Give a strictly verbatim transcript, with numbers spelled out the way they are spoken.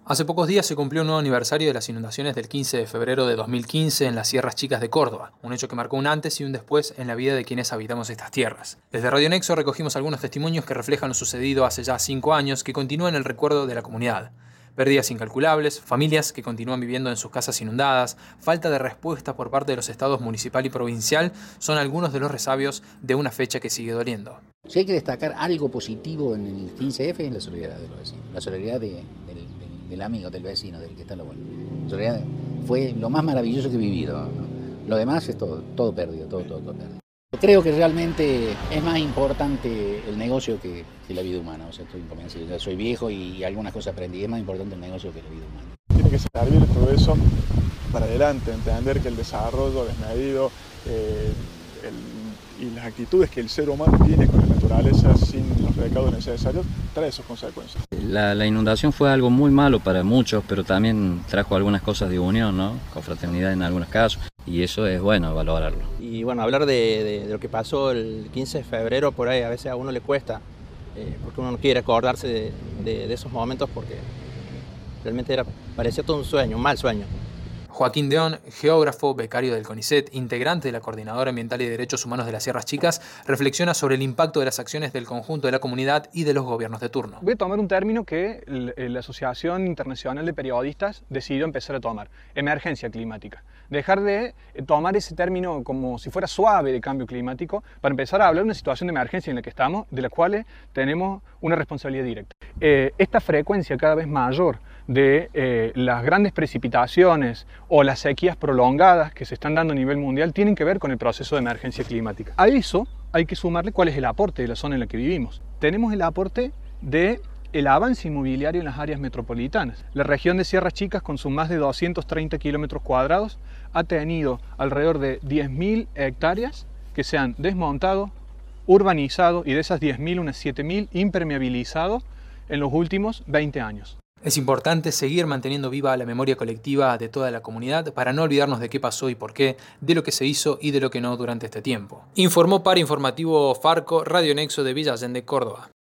Hace pocos días se cumplió un nuevo aniversario de las inundaciones del quince de febrero de dos mil quince en las Sierras Chicas de Córdoba, un hecho que marcó un antes y un después en la vida de quienes habitamos estas tierras. Desde Radio Nexo recogimos algunos testimonios que reflejan lo sucedido hace ya cinco años que continúan en el recuerdo de la comunidad. Pérdidas incalculables, familias que continúan viviendo en sus casas inundadas, falta de respuesta por parte de los estados municipal y provincial son algunos de los resabios de una fecha que sigue doliendo. Si hay que destacar algo positivo en el quince efe es la solidaridad de los vecinos, la solidaridad de, del, del, del amigo, del vecino, del que está lo bueno. La solidaridad fue lo más maravilloso que he vivido, ¿no? Lo demás es todo, todo perdido, todo, todo, todo perdido. Creo que realmente es más importante el negocio que, que la vida humana, o sea, estoy convencido, ya soy viejo y algunas cosas aprendí, es más importante el negocio que la vida humana. Tiene que servir todo eso para adelante, entender que el desarrollo desmedido eh, el, y las actitudes que el ser humano tiene con la naturaleza sin los recaudos necesarios trae sus consecuencias. La, la inundación fue algo muy malo para muchos, pero también trajo algunas cosas de unión, ¿no? Confraternidad en algunos casos, y eso es bueno valorarlo. Y bueno, hablar de, de, de lo que pasó el quince de febrero, por ahí a veces a uno le cuesta, eh, porque uno no quiere acordarse de, de, de esos momentos porque realmente era, parecía todo un sueño, un mal sueño. Joaquín Deón, geógrafo, becario del CONICET, integrante de la Coordinadora Ambiental y Derechos Humanos de las Sierras Chicas, reflexiona sobre el impacto de las acciones del conjunto de la comunidad y de los gobiernos de turno. Voy a tomar un término que la Asociación Internacional de Periodistas decidió empezar a tomar: emergencia climática. Dejar de tomar ese término como si fuera suave de cambio climático para empezar a hablar de una situación de emergencia en la que estamos, de la cual tenemos una responsabilidad directa. Eh, esta frecuencia cada vez mayor de eh, las grandes precipitaciones o las sequías prolongadas que se están dando a nivel mundial tienen que ver con el proceso de emergencia climática. A eso hay que sumarle cuál es el aporte de la zona en la que vivimos. Tenemos el aporte de el avance inmobiliario en las áreas metropolitanas. La región de Sierras Chicas, con sus más de doscientos treinta kilómetros cuadrados, ha tenido alrededor de diez mil hectáreas que se han desmontado, urbanizado, y de esas diez mil, unas siete mil impermeabilizado en los últimos veinte años. Es importante seguir manteniendo viva la memoria colectiva de toda la comunidad para no olvidarnos de qué pasó y por qué, de lo que se hizo y de lo que no durante este tiempo. Informó para Informativo Farco, Radio Nexo de Villa Allende, Córdoba.